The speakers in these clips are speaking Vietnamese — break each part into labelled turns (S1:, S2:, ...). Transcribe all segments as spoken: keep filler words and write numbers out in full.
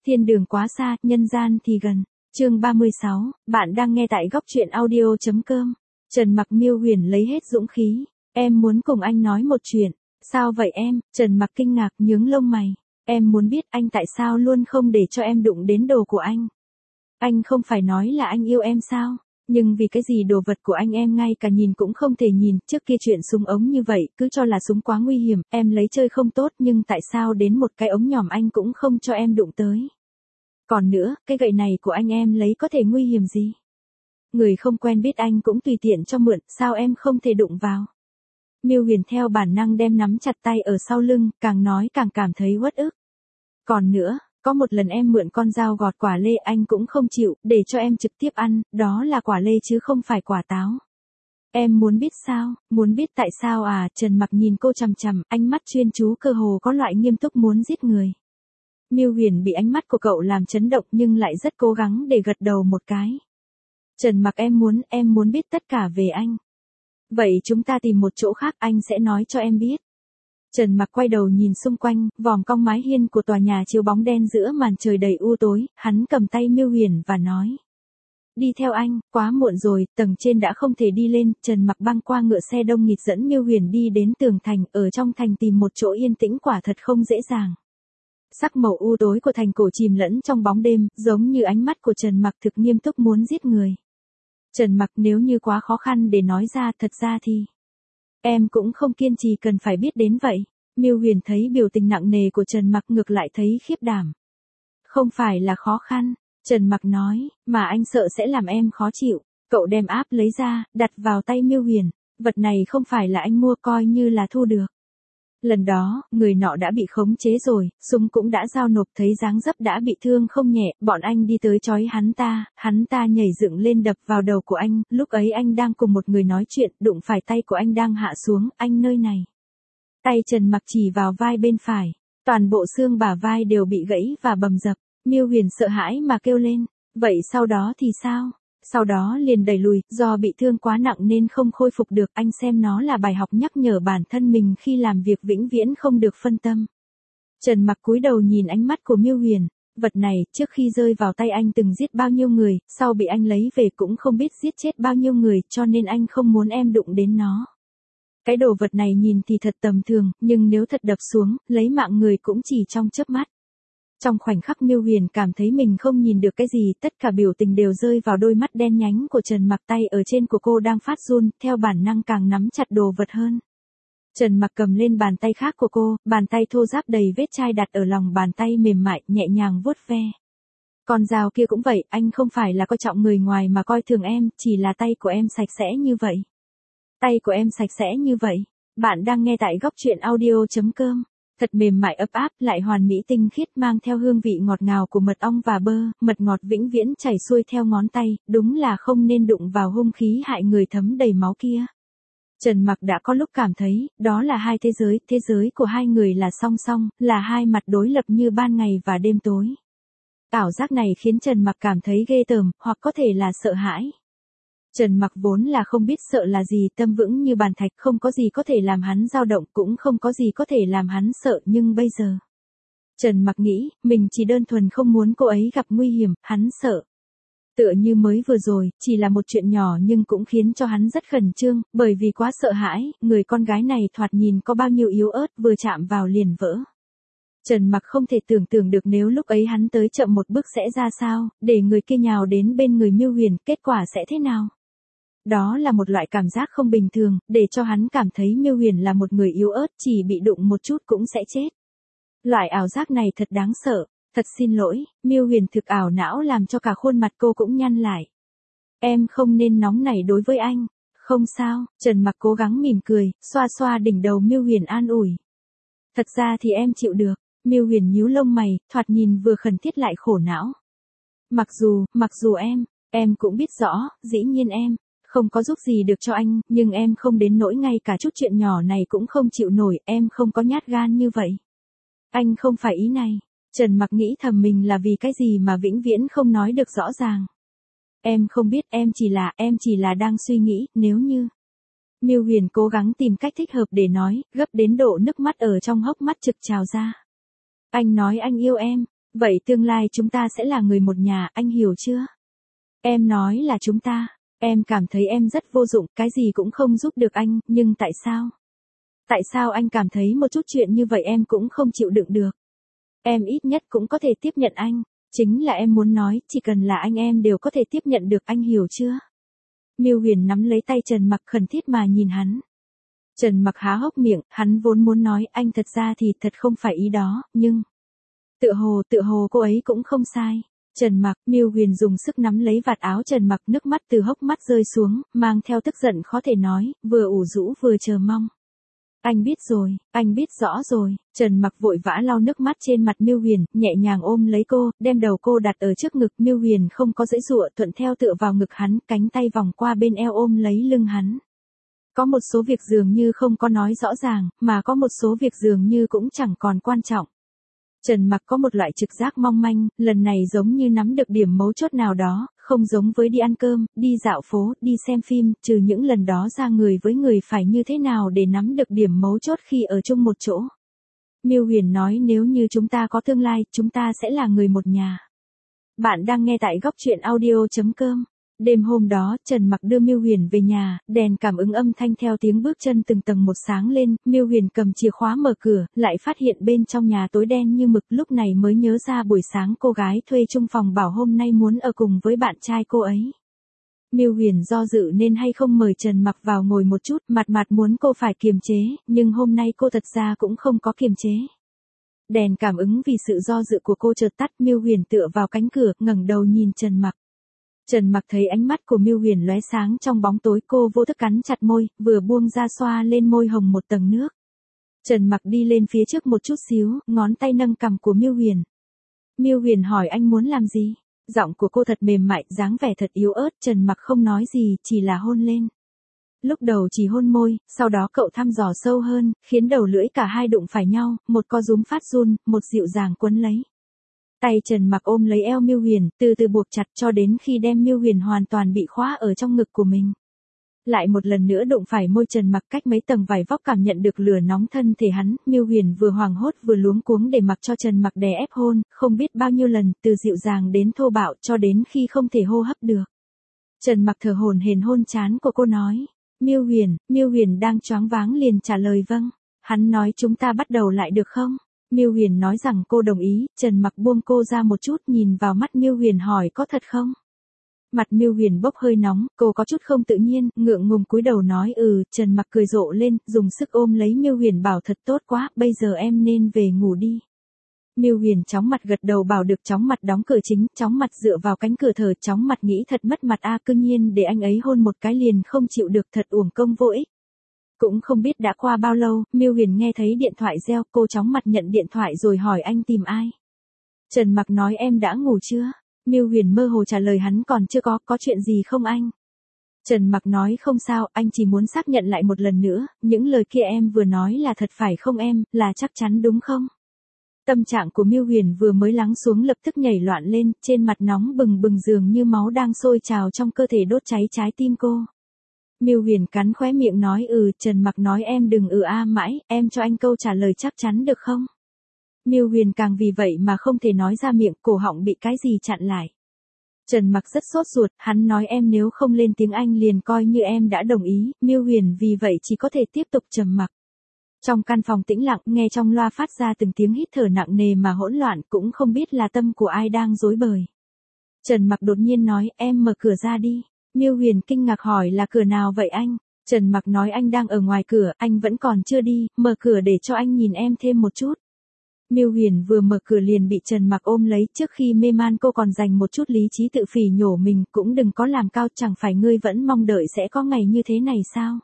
S1: Thiên đường quá xa, nhân gian thì gần. Chương ba mươi sáu, bạn đang nghe tại góc truyện audio chấm com. Trần Mặc Miêu Huyền lấy hết dũng khí, em muốn cùng anh nói một chuyện. Sao vậy em? Trần Mặc kinh ngạc nhướng lông mày. Em muốn biết anh tại sao luôn không để cho em đụng đến đồ của anh. Anh không phải nói là anh yêu em sao? Nhưng vì cái gì đồ vật của anh em ngay cả nhìn cũng không thể nhìn, trước kia chuyện súng ống như vậy, cứ cho là súng quá nguy hiểm, em lấy chơi không tốt nhưng tại sao đến một cái ống nhòm anh cũng không cho em đụng tới. Còn nữa, cái gậy này của anh em lấy có thể nguy hiểm gì? Người không quen biết anh cũng tùy tiện cho mượn, sao em không thể đụng vào? Miêu Huyền theo bản năng đem nắm chặt tay ở sau lưng, càng nói càng cảm thấy uất ức. Còn nữa, có một lần em mượn con dao gọt quả lê anh cũng không chịu, để cho em trực tiếp ăn, đó là quả lê chứ không phải quả táo. Em muốn biết sao, muốn biết tại sao à? Trần Mặc nhìn cô chằm chằm, ánh mắt chuyên chú cơ hồ có loại nghiêm túc muốn giết người. Miêu Huyền bị ánh mắt của cậu làm chấn động nhưng lại rất cố gắng để gật đầu một cái. Trần Mặc em muốn, em muốn biết tất cả về anh. Vậy chúng ta tìm một chỗ khác anh sẽ nói cho em biết. Trần Mặc quay đầu nhìn xung quanh, vòm cong mái hiên của tòa nhà chiếu bóng đen giữa màn trời đầy u tối, hắn cầm tay Miêu Huyền và nói. Đi theo anh, quá muộn rồi, tầng trên đã không thể đi lên, Trần Mặc băng qua ngựa xe đông nghịt dẫn Miêu Huyền đi đến tường thành, ở trong thành tìm một chỗ yên tĩnh quả thật không dễ dàng. Sắc màu u tối của thành cổ chìm lẫn trong bóng đêm, giống như ánh mắt của Trần Mặc thực nghiêm túc muốn giết người. Trần Mặc nếu như quá khó khăn để nói ra, thật ra thì em cũng không kiên trì cần phải biết đến vậy. Miêu Huyền thấy biểu tình nặng nề của Trần Mặc ngược lại thấy khiếp đảm. Không phải là khó khăn, Trần Mặc nói, mà anh sợ sẽ làm em khó chịu. Cậu đem áp lấy ra, đặt vào tay Miêu Huyền, vật này không phải là anh mua coi như là thu được. Lần đó, người nọ đã bị khống chế rồi, súng cũng đã giao nộp thấy dáng dấp đã bị thương không nhẹ, bọn anh đi tới chói hắn ta, hắn ta nhảy dựng lên đập vào đầu của anh, lúc ấy anh đang cùng một người nói chuyện, đụng phải tay của anh đang hạ xuống, anh nơi này. Tay Trần Mặc chỉ vào vai bên phải, toàn bộ xương bả vai đều bị gãy và bầm dập, Miêu Huyền sợ hãi mà kêu lên, vậy sau đó thì sao? Sau đó liền đẩy lùi, do bị thương quá nặng nên không khôi phục được, anh xem nó là bài học nhắc nhở bản thân mình khi làm việc vĩnh viễn không được phân tâm. Trần Mặc cúi đầu nhìn ánh mắt của Miêu Huyền, vật này, trước khi rơi vào tay anh từng giết bao nhiêu người, sau bị anh lấy về cũng không biết giết chết bao nhiêu người, cho nên anh không muốn em đụng đến nó. Cái đồ vật này nhìn thì thật tầm thường, nhưng nếu thật đập xuống, lấy mạng người cũng chỉ trong chớp mắt. Trong khoảnh khắc Miêu Huyền cảm thấy mình không nhìn được cái gì, tất cả biểu tình đều rơi vào đôi mắt đen nhánh của Trần Mặc, tay ở trên của cô đang phát run, theo bản năng càng nắm chặt đồ vật hơn. Trần Mặc cầm lên bàn tay khác của cô, bàn tay thô ráp đầy vết chai đặt ở lòng bàn tay mềm mại, nhẹ nhàng vuốt ve. Con dao kia cũng vậy, anh không phải là coi trọng người ngoài mà coi thường em, chỉ là tay của em sạch sẽ như vậy. Tay của em sạch sẽ như vậy. Bạn đang nghe tại góc truyện audio chấm com. Thật mềm mại ấp áp, lại hoàn mỹ tinh khiết, mang theo hương vị ngọt ngào của mật ong và bơ, mật ngọt vĩnh viễn chảy xuôi theo ngón tay, đúng là không nên đụng vào hung khí hại người thấm đầy máu kia. Trần Mặc đã có lúc cảm thấy, đó là hai thế giới, thế giới của hai người là song song, là hai mặt đối lập như ban ngày và đêm tối. Ảo giác này khiến Trần Mặc cảm thấy ghê tởm, hoặc có thể là sợ hãi. Trần Mặc vốn là không biết sợ là gì, tâm vững như bàn thạch, không có gì có thể làm hắn dao động, cũng không có gì có thể làm hắn sợ, nhưng bây giờ. Trần Mặc nghĩ, mình chỉ đơn thuần không muốn cô ấy gặp nguy hiểm, hắn sợ. Tựa như mới vừa rồi, chỉ là một chuyện nhỏ nhưng cũng khiến cho hắn rất khẩn trương, bởi vì quá sợ hãi, người con gái này thoạt nhìn có bao nhiêu yếu ớt, vừa chạm vào liền vỡ. Trần Mặc không thể tưởng tượng được nếu lúc ấy hắn tới chậm một bước sẽ ra sao, để người kia nhào đến bên người Miêu Huyền, kết quả sẽ thế nào? Đó là một loại cảm giác không bình thường, để cho hắn cảm thấy Miêu Huyền là một người yếu ớt, chỉ bị đụng một chút cũng sẽ chết. Loại ảo giác này thật đáng sợ, thật xin lỗi, Miêu Huyền thực ảo não làm cho cả khuôn mặt cô cũng nhăn lại. Em không nên nóng nảy đối với anh, không sao, Trần Mặc cố gắng mỉm cười, xoa xoa đỉnh đầu Miêu Huyền an ủi. Thật ra thì em chịu được, Miêu Huyền nhíu lông mày, thoạt nhìn vừa khẩn thiết lại khổ não. Mặc dù, mặc dù em, em cũng biết rõ, dĩ nhiên em không có giúp gì được cho anh, nhưng em không đến nỗi ngay cả chút chuyện nhỏ này cũng không chịu nổi, em không có nhát gan như vậy. Anh không phải ý này. Trần Mặc nghĩ thầm mình là vì cái gì mà vĩnh viễn không nói được rõ ràng. Em không biết, em chỉ là, em chỉ là đang suy nghĩ, nếu như. Miêu Huyền cố gắng tìm cách thích hợp để nói, gấp đến độ nước mắt ở trong hốc mắt trực trào ra. Anh nói anh yêu em, Vậy tương lai chúng ta sẽ là người một nhà, anh hiểu chưa? Em nói là chúng ta. Em cảm thấy em rất vô dụng, cái gì cũng không giúp được anh, nhưng tại sao? Tại sao anh cảm thấy một chút chuyện như vậy em cũng không chịu đựng được? Em ít nhất cũng có thể tiếp nhận anh. Chính là em muốn nói, chỉ cần là anh em đều có thể tiếp nhận được, anh hiểu chưa? Miêu Huyền nắm lấy tay Trần Mặc khẩn thiết mà nhìn hắn. Trần Mặc há hốc miệng, hắn vốn muốn nói anh thật ra thì thật không phải ý đó, nhưng... Tựa hồ, tựa hồ cô ấy cũng không sai. Trần Mặc, Miêu Huyền dùng sức nắm lấy vạt áo Trần Mặc, nước mắt từ hốc mắt rơi xuống, mang theo tức giận khó thể nói, vừa ủ rũ vừa chờ mong. Anh biết rồi, anh biết rõ rồi. Trần Mặc vội vã lau nước mắt trên mặt Miêu Huyền, nhẹ nhàng ôm lấy cô, đem đầu cô đặt ở trước ngực. Miêu Huyền không có giãy giụa, thuận theo tựa vào ngực hắn, cánh tay vòng qua bên eo ôm lấy lưng hắn. Có một số việc dường như không có nói rõ ràng, mà có một số việc dường như cũng chẳng còn quan trọng. Trần Mặc có một loại trực giác mong manh, lần này giống như nắm được điểm mấu chốt nào đó, không giống với đi ăn cơm, đi dạo phố, đi xem phim, trừ những lần đó ra người với người phải như thế nào để nắm được điểm mấu chốt khi ở chung một chỗ. Miêu Huyền nói nếu như chúng ta có tương lai, chúng ta sẽ là người một nhà. Bạn đang nghe tại góc truyện audio chấm com. Đêm hôm đó, Trần Mặc đưa Miêu Huyền về nhà, đèn cảm ứng âm thanh theo tiếng bước chân từng tầng một sáng lên, Miêu Huyền cầm chìa khóa mở cửa, lại phát hiện bên trong nhà tối đen như mực, lúc này mới nhớ ra buổi sáng cô gái thuê chung phòng bảo hôm nay muốn ở cùng với bạn trai cô ấy. Miêu Huyền do dự nên hay không mời Trần Mặc vào ngồi một chút, mặt mặt muốn cô phải kiềm chế, nhưng hôm nay cô thật ra cũng không có kiềm chế. Đèn cảm ứng vì sự do dự của cô chợt tắt, Miêu Huyền tựa vào cánh cửa, ngẩng đầu nhìn Trần Mặc. Trần Mặc thấy ánh mắt của Miêu Huyền lóe sáng trong bóng tối, cô vô thức cắn chặt môi, vừa buông ra xoa lên môi hồng một tầng nước. Trần Mặc đi lên phía trước một chút xíu, ngón tay nâng cằm của Miêu Huyền. Miêu Huyền hỏi anh muốn làm gì? Giọng của cô thật mềm mại, dáng vẻ thật yếu ớt, Trần Mặc không nói gì, chỉ là hôn lên. Lúc đầu chỉ hôn môi, sau đó cậu thăm dò sâu hơn, khiến đầu lưỡi cả hai đụng phải nhau, một co rúm phát run, một dịu dàng quấn lấy. Tay Trần Mặc ôm lấy eo Miêu Huyền, từ từ buộc chặt cho đến khi đem Miêu Huyền hoàn toàn bị khóa ở trong ngực của mình. Lại một lần nữa đụng phải môi Trần Mặc, cách mấy tầng vải vóc cảm nhận được lửa nóng thân thể hắn, Miêu Huyền vừa hoảng hốt vừa luống cuống để mặc cho Trần Mặc đè ép hôn, không biết bao nhiêu lần, từ dịu dàng đến thô bạo cho đến khi không thể hô hấp được. Trần Mặc thở hổn hển hôn trán của cô nói, Miêu Huyền, Miêu Huyền đang choáng váng liền trả lời vâng. Hắn nói chúng ta bắt đầu lại được không? Miêu Huyền nói rằng cô đồng ý, Trần Mặc buông cô ra một chút, nhìn vào mắt Miêu Huyền hỏi có thật không? Mặt Miêu Huyền bốc hơi nóng, cô có chút không tự nhiên, ngượng ngùng cúi đầu nói ừ, Trần Mặc cười rộ lên, dùng sức ôm lấy Miêu Huyền bảo thật tốt quá, bây giờ em nên về ngủ đi. Miêu Huyền chóng mặt gật đầu bảo được, chóng mặt đóng cửa chính, chóng mặt dựa vào cánh cửa thở, chóng mặt nghĩ thật mất mặt a, cương nhiên để anh ấy hôn một cái liền không chịu được, thật uổng công vô ích. Cũng không biết đã qua bao lâu, Miêu Huyền nghe thấy điện thoại reo, cô chóng mặt nhận điện thoại rồi hỏi anh tìm ai. Trần Mặc nói em đã ngủ chưa? Miêu Huyền mơ hồ trả lời hắn còn chưa có, có chuyện gì không anh? Trần Mặc nói không sao, anh chỉ muốn xác nhận lại một lần nữa, những lời kia em vừa nói là thật phải không em, là chắc chắn đúng không? Tâm trạng của Miêu Huyền vừa mới lắng xuống lập tức nhảy loạn lên, trên mặt nóng bừng bừng dường như máu đang sôi trào trong cơ thể đốt cháy trái tim cô. Miêu Huyền cắn khóe miệng nói ừ, Trần Mặc nói em đừng ừ a mãi, em cho anh câu trả lời chắc chắn được không? Miêu Huyền càng vì vậy mà không thể nói ra miệng, cổ họng bị cái gì chặn lại. Trần Mặc rất sốt ruột, hắn nói em nếu không lên tiếng anh liền coi như em đã đồng ý, Miêu Huyền vì vậy chỉ có thể tiếp tục trầm mặc. Trong căn phòng tĩnh lặng, nghe trong loa phát ra từng tiếng hít thở nặng nề mà hỗn loạn, cũng không biết là tâm của ai đang rối bời. Trần Mặc đột nhiên nói, em mở cửa ra đi. Miêu Huyền kinh ngạc hỏi là cửa nào vậy anh? Trần Mặc nói anh đang ở ngoài cửa, anh vẫn còn chưa đi, mở cửa để cho anh nhìn em thêm một chút. Miêu Huyền vừa mở cửa liền bị Trần Mặc ôm lấy, trước khi mê man cô còn dành một chút lý trí tự phỉ nhổ mình, cũng đừng có làm cao, chẳng phải ngươi vẫn mong đợi sẽ có ngày như thế này sao?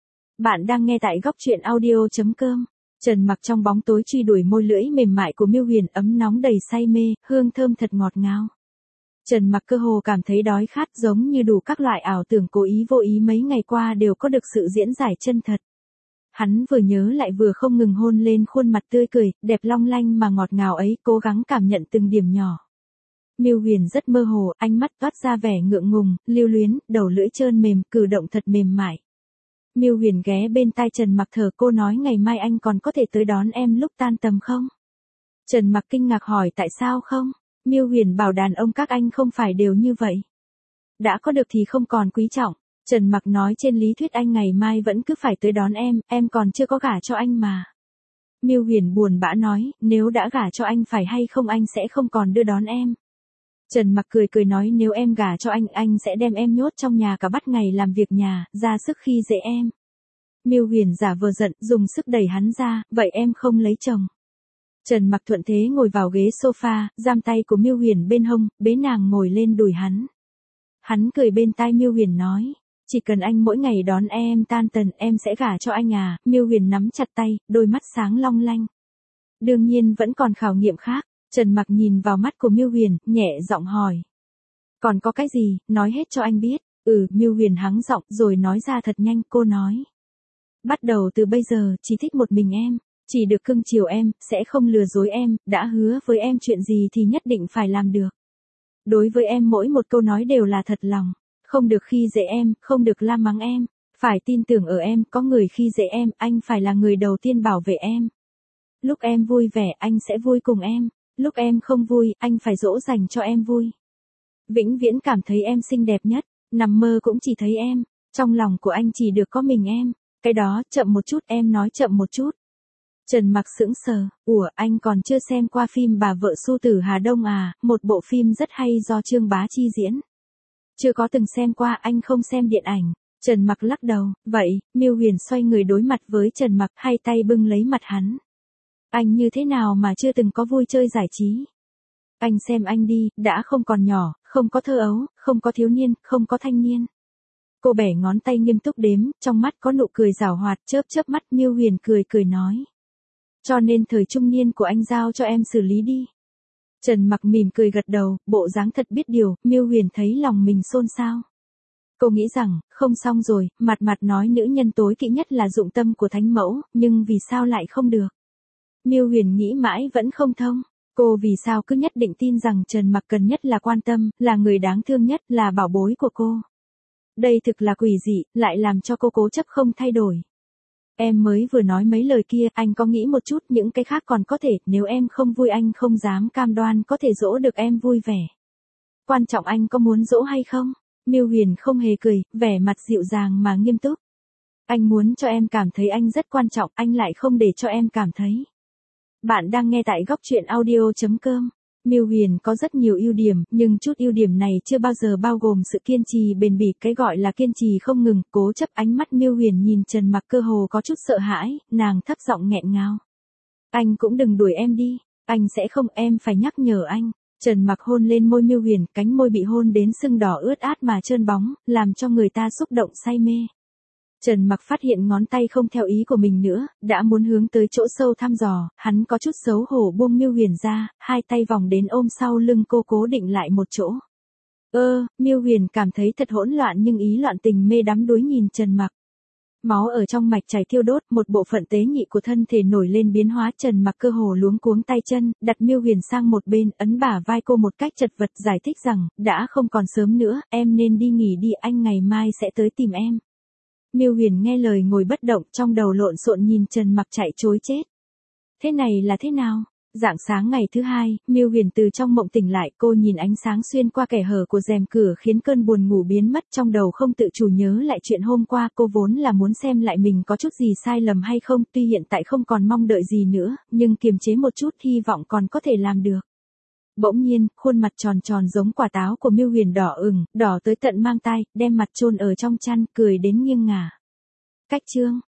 S1: Bạn đang nghe tại góc truyện audio chấm com. Trần Mặc trong bóng tối truy đuổi môi lưỡi mềm mại của Miêu Huyền, ấm nóng đầy say mê, hương thơm thật ngọt ngào. Trần Mặc cơ hồ cảm thấy đói khát, giống như đủ các loại ảo tưởng cố ý vô ý mấy ngày qua đều có được sự diễn giải chân thật. Hắn vừa nhớ lại vừa không ngừng hôn lên khuôn mặt tươi cười, đẹp long lanh mà ngọt ngào ấy, cố gắng cảm nhận từng điểm nhỏ. Miêu Huyền rất mơ hồ, ánh mắt toát ra vẻ ngượng ngùng, lưu luyến, đầu lưỡi trơn mềm, cử động thật mềm mại. Miêu Huyền ghé bên tai Trần Mặc thở, cô nói ngày mai anh còn có thể tới đón em lúc tan tầm không? Trần Mặc kinh ngạc hỏi tại sao không? Miêu Huyền bảo đàn ông các anh không phải đều như vậy. Đã có được thì không còn quý trọng. Trần Mặc nói trên lý thuyết anh ngày mai vẫn cứ phải tới đón em, em còn chưa có gả cho anh mà. Miêu Huyền buồn bã nói, nếu đã gả cho anh phải hay không anh sẽ không còn đưa đón em. Trần Mặc cười cười nói nếu em gả cho anh, anh sẽ đem em nhốt trong nhà cả bắt ngày làm việc nhà, ra sức khi dễ em. Miêu Huyền giả vờ giận, dùng sức đẩy hắn ra, vậy em không lấy chồng. Trần Mặc thuận thế ngồi vào ghế sofa, giam tay của Miêu Huyền bên hông, bế nàng ngồi lên đùi hắn. Hắn cười bên tai Miêu Huyền nói, chỉ cần anh mỗi ngày đón em tan tần em sẽ gả cho anh à. Miêu Huyền nắm chặt tay, đôi mắt sáng long lanh. Đương nhiên vẫn còn khảo nghiệm khác. Trần Mặc nhìn vào mắt của Miêu Huyền, nhẹ giọng hỏi. Còn có cái gì, nói hết cho anh biết. Ừ, Miêu Huyền hắng giọng rồi nói ra thật nhanh, cô nói. Bắt đầu từ bây giờ, chỉ thích một mình em. Chỉ được cưng chiều em, sẽ không lừa dối em, đã hứa với em chuyện gì thì nhất định phải làm được. Đối với em mỗi một câu nói đều là thật lòng. Không được khi dễ em, không được la mắng em. Phải tin tưởng ở em, có người khi dễ em, anh phải là người đầu tiên bảo vệ em. Lúc em vui vẻ, anh sẽ vui cùng em. Lúc em không vui, anh phải dỗ dành cho em vui. Vĩnh viễn cảm thấy em xinh đẹp nhất, nằm mơ cũng chỉ thấy em. Trong lòng của anh chỉ được có mình em. Cái đó, chậm một chút, em nói chậm một chút. Trần Mặc sững sờ, ủa anh còn chưa xem qua phim Bà vợ Xu Tử Hà Đông à, một bộ phim rất hay do Trương Bá Chi diễn. Chưa có từng xem qua, anh không xem điện ảnh. Trần Mặc lắc đầu, vậy, Miêu Huyền xoay người đối mặt với Trần Mặc, hai tay bưng lấy mặt hắn. Anh như thế nào mà chưa từng có vui chơi giải trí? Anh xem anh đi, đã không còn nhỏ, không có thơ ấu, không có thiếu niên, không có thanh niên. Cô bẻ ngón tay nghiêm túc đếm, trong mắt có nụ cười giảo hoạt, chớp chớp mắt. Miêu Huyền cười cười nói. Cho nên thời trung niên của anh giao cho em xử lý đi. Trần Mặc mỉm cười gật đầu, bộ dáng thật biết điều. Miêu Huyền thấy lòng mình xôn xao. Cô nghĩ rằng, không xong rồi, mặt mặt nói nữ nhân tối kỵ nhất là dụng tâm của thánh mẫu, nhưng vì sao lại không được? Miêu Huyền nghĩ mãi vẫn không thông. Cô vì sao cứ nhất định tin rằng Trần Mặc cần nhất là quan tâm, là người đáng thương nhất, là bảo bối của cô. Đây thực là quỷ dị, lại làm cho cô cố chấp không thay đổi. Em mới vừa nói mấy lời kia, anh có nghĩ một chút những cái khác còn có thể, nếu em không vui anh không dám cam đoan có thể dỗ được em vui vẻ. Quan trọng anh có muốn dỗ hay không? Miêu Huyền không hề cười, vẻ mặt dịu dàng mà nghiêm túc. Anh muốn cho em cảm thấy anh rất quan trọng, anh lại không để cho em cảm thấy. Bạn đang nghe tại góc truyện audio chấm com. Miêu Huyền có rất nhiều ưu điểm, nhưng chút ưu điểm này chưa bao giờ bao gồm sự kiên trì bền bỉ. Cái gọi là kiên trì không ngừng, cố chấp. Ánh mắt Miêu Huyền nhìn Trần Mặc cơ hồ có chút sợ hãi, nàng thấp giọng nghẹn ngào. Anh cũng đừng đuổi em đi, anh sẽ không, em phải nhắc nhở anh. Trần Mặc hôn lên môi Miêu Huyền, cánh môi bị hôn đến sưng đỏ ướt át mà trơn bóng, làm cho người ta xúc động say mê. Trần Mặc phát hiện ngón tay không theo ý của mình nữa, đã muốn hướng tới chỗ sâu thăm dò, hắn có chút xấu hổ buông Miêu Huyền ra, hai tay vòng đến ôm sau lưng cô cố định lại một chỗ. Ơ, Miêu Huyền cảm thấy thật hỗn loạn nhưng ý loạn tình mê đắm đuối nhìn Trần Mặc. Máu ở trong mạch chảy thiêu đốt, một bộ phận tế nhị của thân thể nổi lên biến hóa. Trần Mặc cơ hồ luống cuống tay chân, đặt Miêu Huyền sang một bên, ấn bả vai cô một cách chật vật, giải thích rằng, đã không còn sớm nữa, em nên đi nghỉ đi, anh ngày mai sẽ tới tìm em. Miêu Huyền nghe lời ngồi bất động, trong đầu lộn xộn nhìn Trần Mặc chạy trối chết. Thế này là thế nào? Rạng sáng ngày thứ hai, Miêu Huyền từ trong mộng tỉnh lại, cô nhìn ánh sáng xuyên qua kẽ hở của rèm cửa khiến cơn buồn ngủ biến mất, trong đầu không tự chủ nhớ lại chuyện hôm qua. Cô vốn là muốn xem lại mình có chút gì sai lầm hay không, tuy hiện tại không còn mong đợi gì nữa, nhưng kiềm chế một chút, hy vọng còn có thể làm được. Bỗng nhiên, khuôn mặt tròn tròn giống quả táo của Miêu Huyền đỏ ửng, đỏ tới tận mang tai, đem mặt chôn ở trong chăn, cười đến nghiêng ngả. Cách chương